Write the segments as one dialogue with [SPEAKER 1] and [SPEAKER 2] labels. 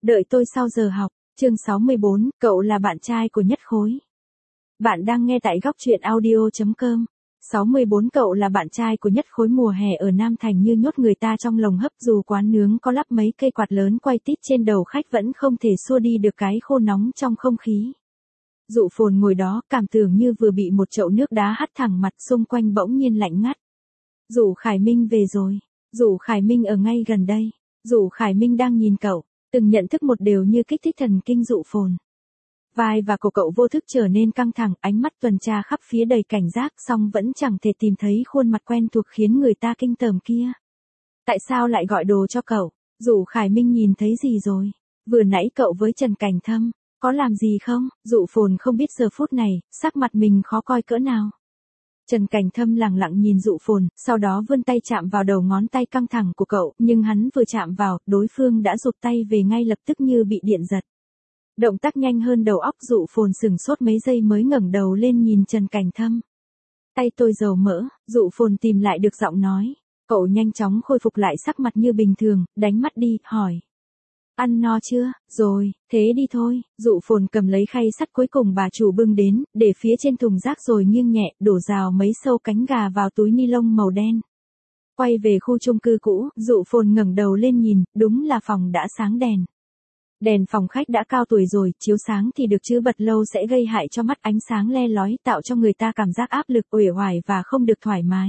[SPEAKER 1] Đợi tôi sau giờ học, chương 64, cậu là bạn trai của Nhất Khối. Bạn đang nghe tại góc truyện audio.com. 64 Cậu là bạn trai của Nhất Khối. Mùa hè ở Nam Thành như nhốt người ta trong lồng hấp, dù quán nướng có lắp mấy cây quạt lớn quay tít trên đầu khách vẫn không thể xua đi được cái khô nóng trong không khí. Dụ Phồn ngồi đó, cảm tưởng như vừa bị một chậu nước đá hắt thẳng mặt, xung quanh bỗng nhiên lạnh ngắt. Dụ Khải Minh về rồi. Dụ Khải Minh ở ngay gần đây. Dụ Khải Minh đang nhìn cậu. Từng nhận thức một đều như kích thích thần kinh Dụ Phồn. Vai và cổ cậu vô thức trở nên căng thẳng, ánh mắt tuần tra khắp phía đầy cảnh giác, song vẫn chẳng thể tìm thấy khuôn mặt quen thuộc khiến người ta kinh tởm kia. Tại sao lại gọi đồ cho cậu? Dụ Khải Minh nhìn thấy gì rồi? Vừa nãy cậu với Trần Cảnh Thâm, có làm gì không? Dụ Phồn không biết giờ phút này, sắc mặt mình khó coi cỡ nào. Trần Cảnh Thâm lẳng lặng nhìn Dụ Phồn, sau đó vươn tay chạm vào đầu ngón tay căng thẳng của cậu, nhưng hắn vừa chạm vào, đối phương đã rụt tay về ngay lập tức như bị điện giật. Động tác nhanh hơn đầu óc Dụ Phồn sửng sốt mấy giây mới ngẩng đầu lên nhìn Trần Cảnh Thâm. Tay tôi dầu mỡ. Dụ Phồn tìm lại được giọng nói. Cậu nhanh chóng khôi phục lại sắc mặt như bình thường, đánh mắt đi, hỏi. Ăn no chưa? Rồi, thế đi thôi. Dụ Phồn cầm lấy khay sắt cuối cùng bà chủ bưng đến, để phía trên thùng rác rồi nghiêng nhẹ, đổ rào mấy sâu cánh gà vào túi ni lông màu đen. Quay về khu chung cư cũ, Dụ Phồn ngẩng đầu lên nhìn, đúng là phòng đã sáng đèn. Đèn phòng khách đã cao tuổi rồi, chiếu sáng thì được chứ bật lâu sẽ gây hại cho mắt, ánh sáng le lói tạo cho người ta cảm giác áp lực, uể oải và không được thoải mái.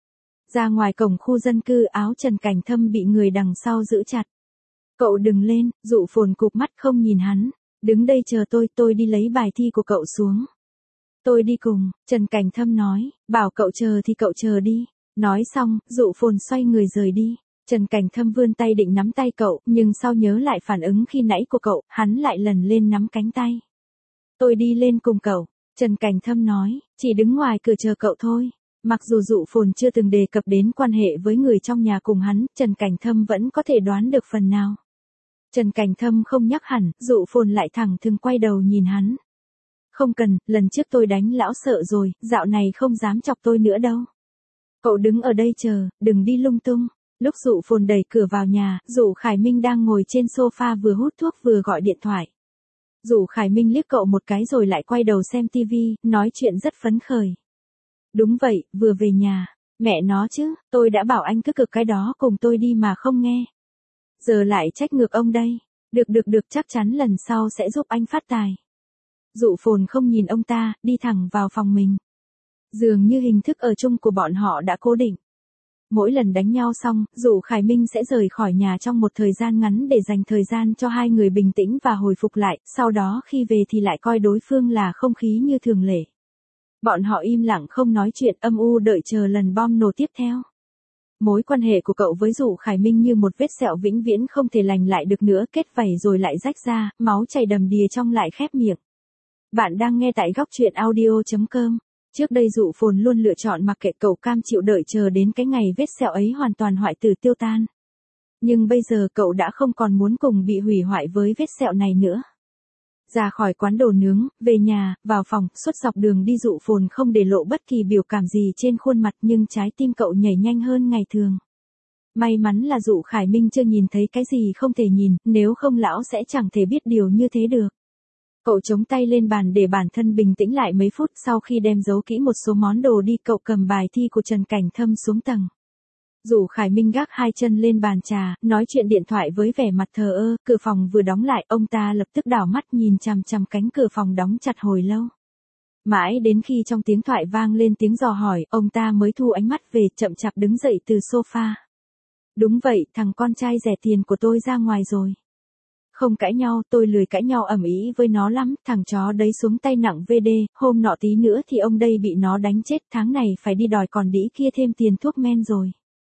[SPEAKER 1] Ra ngoài cổng khu dân cư, áo Trần Cảnh Thâm bị người đằng sau giữ chặt. Cậu đừng lên. Dụ Phồn cụp mắt không nhìn hắn. Đứng đây chờ tôi đi lấy bài thi của cậu xuống. Tôi đi cùng, Trần Cảnh Thâm nói, bảo cậu chờ thì cậu chờ đi. Nói xong, Dụ Phồn xoay người rời đi. Trần Cảnh Thâm vươn tay định nắm tay cậu, nhưng sau nhớ lại phản ứng khi nãy của cậu, hắn lại lần lên nắm cánh tay. Tôi đi lên cùng cậu, Trần Cảnh Thâm nói, chỉ đứng ngoài cửa chờ cậu thôi. Mặc dù Dụ Phồn chưa từng đề cập đến quan hệ với người trong nhà cùng hắn, Trần Cảnh Thâm vẫn có thể đoán được phần nào. Trần Cảnh Thâm không nhắc hẳn, Dụ Phồn lại thẳng thừng quay đầu nhìn hắn. Không cần, lần trước tôi đánh lão sợ rồi, dạo này không dám chọc tôi nữa đâu. Cậu đứng ở đây chờ, đừng đi lung tung. Lúc Dụ Phồn đẩy cửa vào nhà, Dụ Khải Minh đang ngồi trên sofa vừa hút thuốc vừa gọi điện thoại. Dụ Khải Minh liếc cậu một cái rồi lại quay đầu xem tivi, nói chuyện rất phấn khởi. Đúng vậy, vừa về nhà. Mẹ nó chứ, tôi đã bảo anh cứ cực cái đó cùng tôi đi mà không nghe. Giờ lại trách ngược ông đây. Được, chắc chắn lần sau sẽ giúp anh phát tài. Dụ Phồn không nhìn ông ta, đi thẳng vào phòng mình. Dường như hình thức ở chung của bọn họ đã cố định. Mỗi lần đánh nhau xong, Dụ Khải Minh sẽ rời khỏi nhà trong một thời gian ngắn để dành thời gian cho hai người bình tĩnh và hồi phục lại, sau đó khi về thì lại coi đối phương là không khí như thường lệ. Bọn họ im lặng không nói chuyện, âm u đợi chờ lần bom nổ tiếp theo. Mối quan hệ của cậu với Dụ Khải Minh như một vết sẹo vĩnh viễn không thể lành lại được nữa, kết vảy rồi lại rách ra, máu chảy đầm đìa trong lại khép miệng. Bạn đang nghe tại góc truyện audio.com. Trước đây Dụ Phồn luôn lựa chọn mặc kệ, cậu cam chịu đợi chờ đến cái ngày vết sẹo ấy hoàn toàn hoại tử tiêu tan. Nhưng bây giờ cậu đã không còn muốn cùng bị hủy hoại với vết sẹo này nữa. Ra khỏi quán đồ nướng, về nhà, vào phòng, suốt dọc đường đi Dụ Phồn không để lộ bất kỳ biểu cảm gì trên khuôn mặt, nhưng trái tim cậu nhảy nhanh hơn ngày thường. May mắn là Dụ Khải Minh chưa nhìn thấy cái gì không thể nhìn, nếu không lão sẽ chẳng thể biết điều như thế được. Cậu chống tay lên bàn để bản thân bình tĩnh lại mấy phút, sau khi đem giấu kỹ một số món đồ đi, cậu cầm bài thi của Trần Cảnh Thâm xuống tầng. Dụ Khải Minh gác hai chân lên bàn trà, nói chuyện điện thoại với vẻ mặt thờ ơ, cửa phòng vừa đóng lại, ông ta lập tức đảo mắt nhìn chằm chằm cánh cửa phòng đóng chặt hồi lâu. Mãi đến khi trong tiếng thoại vang lên tiếng dò hỏi, ông ta mới thu ánh mắt về, chậm chạp đứng dậy từ sofa. Đúng vậy, thằng con trai rẻ tiền của tôi ra ngoài rồi. Không cãi nhau, tôi lười cãi nhau ầm ĩ với nó lắm, thằng chó đấy xuống tay nặng VD, hôm nọ tí nữa thì ông đây bị nó đánh chết, tháng này phải đi đòi còn đĩ kia thêm tiền thuốc men rồi.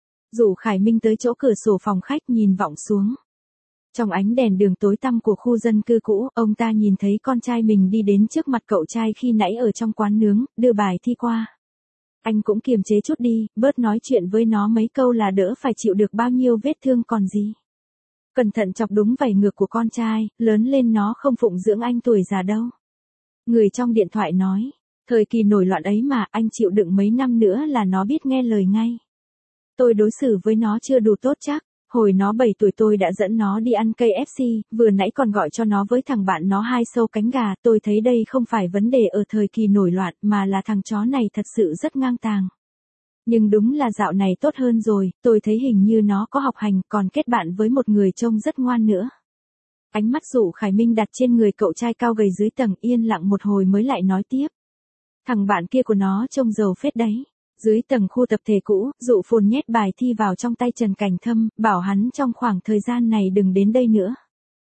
[SPEAKER 1] Dụ Khải Minh tới chỗ cửa sổ phòng khách nhìn vọng xuống. Trong ánh đèn đường tối tăm của khu dân cư cũ, ông ta nhìn thấy con trai mình đi đến trước mặt cậu trai khi nãy ở trong quán nướng, đưa bài thi qua. Anh cũng kiềm chế chút đi, bớt nói chuyện với nó mấy câu là đỡ phải chịu được bao nhiêu vết thương còn gì. Cẩn thận chọc đúng vảy ngược của con trai, lớn lên nó không phụng dưỡng anh tuổi già đâu. Người trong điện thoại nói, thời kỳ nổi loạn ấy mà, anh chịu đựng mấy năm nữa là nó biết nghe lời ngay. Tôi đối xử với nó chưa đủ tốt chắc, Hồi nó 7 tuổi tôi đã dẫn nó đi ăn KFC, vừa nãy còn gọi cho nó với thằng bạn nó 2 xâu cánh gà, tôi thấy đây không phải vấn đề ở thời kỳ nổi loạn mà là thằng chó này thật sự rất ngang tàng. Nhưng đúng là dạo này tốt hơn rồi, tôi thấy hình như nó có học hành còn kết bạn với một người trông rất ngoan nữa. Ánh mắt Dụ Khải Minh đặt trên người cậu trai cao gầy dưới tầng, yên lặng một hồi mới lại nói tiếp. Thằng bạn kia của nó trông giàu phết đấy. Dưới tầng khu tập thể cũ, Dụ Phồn nhét bài thi vào trong tay Trần Cảnh Thâm, bảo hắn trong khoảng thời gian này đừng đến đây nữa.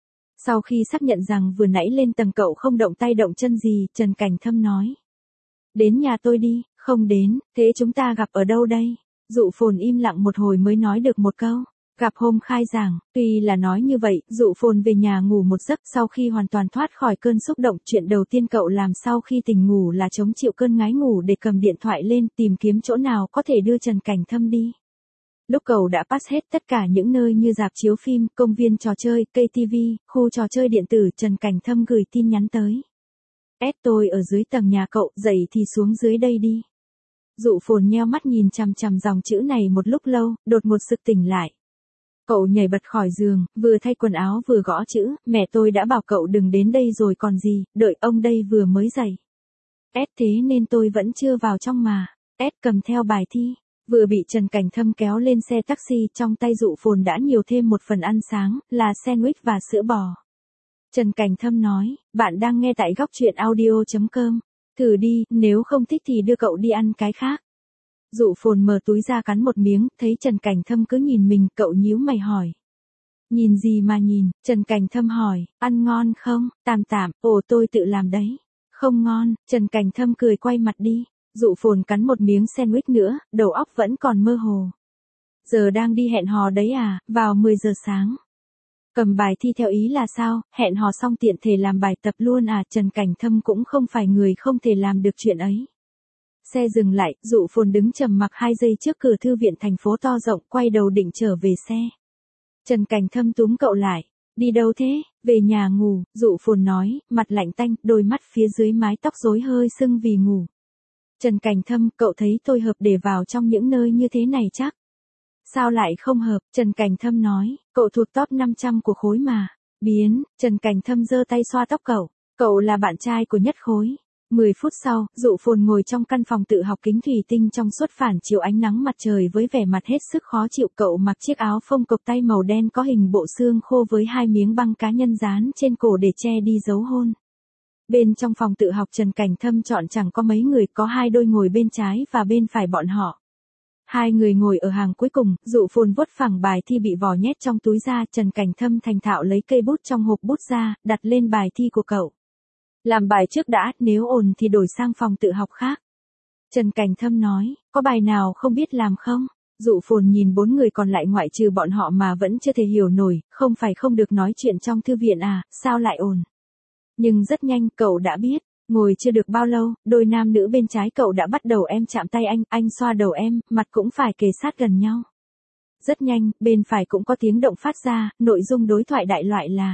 [SPEAKER 1] Sau khi xác nhận rằng vừa nãy lên tầng cậu không động tay động chân gì, Trần Cảnh Thâm nói. Đến nhà tôi đi, không đến, thế chúng ta gặp ở đâu đây? Dụ Phồn im lặng một hồi mới nói được một câu. Gặp hôm khai giảng, tuy là nói như vậy, Dụ Phồn về nhà ngủ một giấc sau khi hoàn toàn thoát khỏi cơn xúc động. Chuyện đầu tiên cậu làm sau khi tỉnh ngủ là chống chịu cơn ngái ngủ để cầm điện thoại lên tìm kiếm chỗ nào có thể đưa Trần Cảnh Thâm đi. Lúc cậu đã pass hết tất cả những nơi như rạp chiếu phim, công viên trò chơi, cây TV, khu trò chơi điện tử, Trần Cảnh Thâm gửi tin nhắn tới. Tôi ở dưới tầng nhà cậu, dậy thì xuống dưới đây đi. Dụ Phồn nheo mắt nhìn chằm chằm dòng chữ này một lúc lâu, đột ngột sực tỉnh lại. Cậu nhảy bật khỏi giường, vừa thay quần áo vừa gõ chữ, mẹ tôi đã bảo cậu đừng đến đây rồi còn gì, đợi ông đây vừa mới dậy. Thế nên tôi vẫn chưa vào trong mà. Cầm theo bài thi, vừa bị Trần Cảnh Thâm kéo lên xe taxi, trong tay Dụ Phồn đã nhiều thêm một phần ăn sáng, là sandwich và sữa bò. Trần Cảnh Thâm nói, bạn đang nghe tại góc truyện audio.com. Thử đi, nếu không thích thì đưa cậu đi ăn cái khác. Dụ Phồn mở túi ra cắn một miếng, thấy Trần Cảnh Thâm cứ nhìn mình, cậu nhíu mày hỏi. Nhìn gì mà nhìn, Trần Cảnh Thâm hỏi, ăn ngon không? Tạm tạm, tôi tự làm đấy. Không ngon, Trần Cảnh Thâm cười quay mặt đi. Dụ Phồn cắn một miếng sandwich nữa, đầu óc vẫn còn mơ hồ. Giờ đang đi hẹn hò đấy à, vào 10 giờ sáng. Cầm bài thi theo ý là sao, hẹn hò xong tiện thể làm bài tập luôn à? Trần Cảnh Thâm cũng không phải người không thể làm được chuyện ấy. Xe dừng lại, Dụ Phồn đứng trầm mặc 2 giây trước cửa thư viện thành phố to rộng, quay đầu định trở về xe. Trần Cảnh Thâm túm cậu lại. Đi đâu thế? Về nhà ngủ, Dụ Phồn nói, mặt lạnh tanh, đôi mắt phía dưới mái tóc rối hơi sưng vì ngủ. Trần Cảnh Thâm, cậu thấy tôi hợp để vào trong những nơi như thế này chắc? Sao lại không hợp? Trần Cảnh Thâm nói, cậu thuộc top 500 của khối mà. Biến, Trần Cảnh Thâm giơ tay xoa tóc cậu. Cậu là bạn trai của nhất khối. 10 phút sau, Dụ Phồn ngồi trong căn phòng tự học kính thủy tinh trong suốt phản chiếu ánh nắng mặt trời với vẻ mặt hết sức khó chịu. Cậu mặc chiếc áo phông cộc tay màu đen có hình bộ xương khô với 2 miếng băng cá nhân dán trên cổ để che đi dấu hôn. Bên trong phòng tự học Trần Cảnh Thâm chọn chẳng có mấy người, có 2 đôi ngồi bên trái và bên phải bọn họ. 2 người ngồi ở hàng cuối cùng, Dụ Phồn vuốt phẳng bài thi bị vò nhét trong túi ra, Trần Cảnh Thâm thành thạo lấy cây bút trong hộp bút ra, đặt lên bài thi của cậu. Làm bài trước đã, nếu ổn thì đổi sang phòng tự học khác. Trần Cảnh Thâm nói, có bài nào không biết làm không? Dụ Phồn nhìn 4 người còn lại ngoại trừ bọn họ mà vẫn chưa thể hiểu nổi, không phải không được nói chuyện trong thư viện à, sao lại ổn? Nhưng rất nhanh, cậu đã biết. Ngồi chưa được bao lâu, đôi nam nữ bên trái cậu đã bắt đầu em chạm tay anh xoa đầu em, mặt cũng phải kề sát gần nhau. Rất nhanh, bên phải cũng có tiếng động phát ra, nội dung đối thoại đại loại là: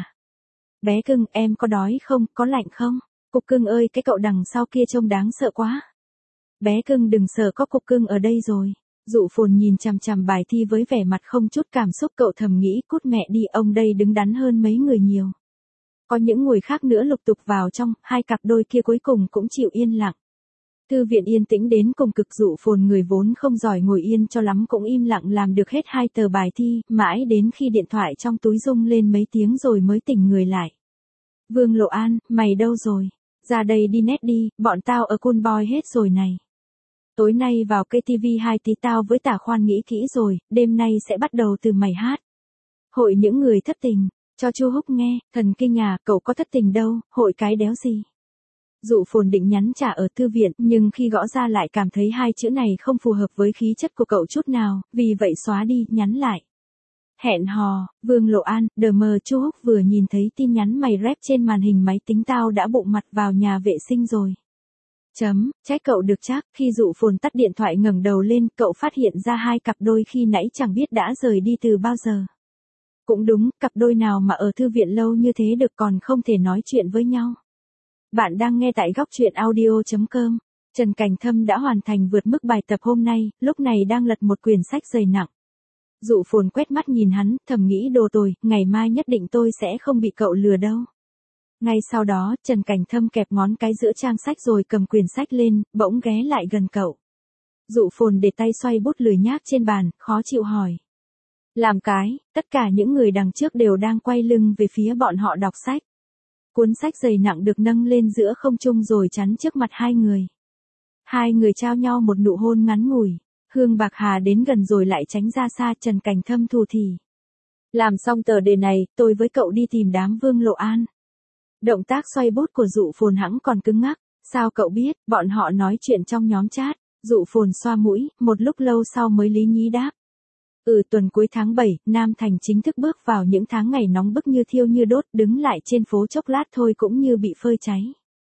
[SPEAKER 1] Bé cưng, em có đói không, có lạnh không? Cục cưng ơi, cái cậu đằng sau kia trông đáng sợ quá. Bé cưng đừng sợ, có cục cưng ở đây rồi. Dụ Phồn nhìn chằm chằm bài thi với vẻ mặt không chút cảm xúc, cậu thầm nghĩ cút mẹ đi, ông đây đứng đắn hơn mấy người nhiều. Có những người khác nữa lục tục vào trong, 2 cặp đôi kia cuối cùng cũng chịu yên lặng. Thư viện yên tĩnh đến cùng cực, Dụ Phồn người vốn không giỏi ngồi yên cho lắm cũng im lặng làm được hết 2 tờ bài thi, mãi đến khi điện thoại trong túi rung lên mấy tiếng rồi mới tỉnh người lại. Vương Lộ An, mày đâu rồi? Ra đây đi nét đi, bọn tao ở Cool Boy hết rồi này. Tối nay vào cây TV 2 tí tao với Tả Khoan nghĩ kỹ rồi, đêm nay sẽ bắt đầu từ mày hát. Hội những người thất tình. Cho Chu Húc nghe, thần kinh à, cậu có thất tình đâu, hội cái đéo gì. Dụ Phồn định nhắn trả ở thư viện, nhưng khi gõ ra lại cảm thấy 2 chữ này không phù hợp với khí chất của cậu chút nào, vì vậy xóa đi, nhắn lại. Hẹn hò, Vương Lộ An, Chu Húc vừa nhìn thấy tin nhắn mày rep trên màn hình máy tính tao đã bụng mặt vào nhà vệ sinh rồi. Trách cậu được chắc, khi Dụ Phồn tắt điện thoại ngẩng đầu lên, cậu phát hiện ra 2 cặp đôi khi nãy chẳng biết đã rời đi từ bao giờ. Cũng đúng, cặp đôi nào mà ở thư viện lâu như thế được còn không thể nói chuyện với nhau. Bạn đang nghe tại góc truyện audio.com. Trần Cảnh Thâm đã hoàn thành vượt mức bài tập hôm nay, lúc này đang lật một quyển sách dày nặng. Dụ Phồn quét mắt nhìn hắn, thầm nghĩ đồ tồi, ngày mai nhất định tôi sẽ không bị cậu lừa đâu. Ngay sau đó, Trần Cảnh Thâm kẹp ngón cái giữa trang sách rồi cầm quyển sách lên, bỗng ghé lại gần cậu. Dụ Phồn để tay xoay bút lười nhác trên bàn, khó chịu hỏi. Làm cái, tất cả những người đằng trước đều đang quay lưng về phía bọn họ đọc sách. Cuốn sách dày nặng được nâng lên giữa không trung rồi chắn trước mặt hai người. Hai người trao nhau một nụ hôn ngắn ngủi. Hương Bạc Hà đến gần rồi lại tránh ra xa. Trần Cảnh Thâm thù thì. Làm xong tờ đề này, tôi với cậu đi tìm đám Vương Lộ An. Động tác xoay bút của Dụ Phồn hẵng còn cứng ngắc. Sao cậu biết, bọn họ nói chuyện trong nhóm chat. Dụ Phồn xoa mũi, một lúc lâu sau mới lý nhí đáp. Tuần cuối tháng 7, Nam Thành chính thức bước vào những tháng ngày nóng bức như thiêu như đốt, đứng lại trên phố chốc lát thôi cũng như bị phơi cháy.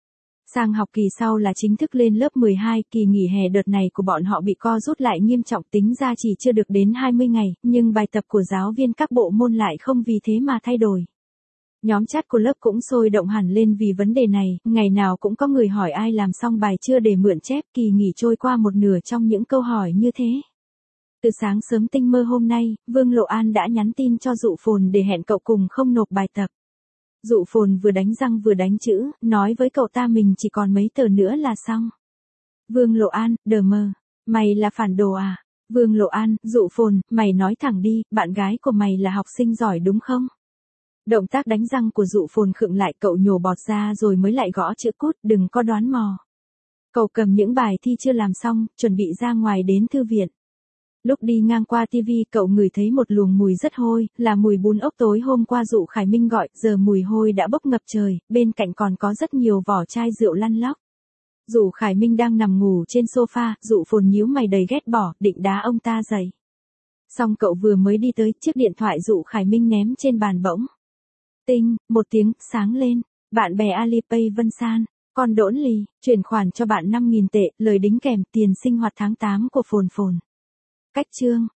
[SPEAKER 1] Sang học kỳ sau là chính thức lên lớp 12, kỳ nghỉ hè đợt này của bọn họ bị co rút lại nghiêm trọng, tính ra chỉ chưa được đến 20 ngày, nhưng bài tập của giáo viên các bộ môn lại không vì thế mà thay đổi. Nhóm chat của lớp cũng sôi động hẳn lên vì vấn đề này, ngày nào cũng có người hỏi ai làm xong bài chưa để mượn chép, kỳ nghỉ trôi qua một nửa trong những câu hỏi như thế. Từ sáng sớm tinh mơ hôm nay, Vương Lộ An đã nhắn tin cho Dụ Phồn để hẹn cậu cùng không nộp bài tập. Dụ Phồn vừa đánh răng vừa đánh chữ, nói với cậu ta mình chỉ còn mấy tờ nữa là xong. Vương Lộ An, đờ mờ, mày là phản đồ à? Vương Lộ An, Dụ Phồn, mày nói thẳng đi, bạn gái của mày là học sinh giỏi đúng không? Động tác đánh răng của Dụ Phồn khựng lại, cậu nhổ bọt ra rồi mới lại gõ chữ cút, đừng có đoán mò. Cậu cầm những bài thi chưa làm xong, chuẩn bị ra ngoài đến thư viện. Lúc đi ngang qua tivi cậu ngửi thấy một luồng mùi rất hôi, là mùi bún ốc tối hôm qua Dụ Khải Minh gọi, giờ mùi hôi đã bốc ngập trời, bên cạnh còn có rất nhiều vỏ chai rượu lăn lóc. Dụ Khải Minh đang nằm ngủ trên sofa, Dụ Phồn nhíu mày đầy ghét bỏ, định đá ông ta dậy. Xong cậu vừa mới đi tới, chiếc điện thoại Dụ Khải Minh ném trên bàn bỗng. Tinh, một tiếng, sáng lên, bạn bè Alipay Vân San, con Đỗn Lì, chuyển khoản cho bạn 5.000 tệ, lời đính kèm tiền sinh hoạt tháng 8 của Phồn Phồn. Cách chương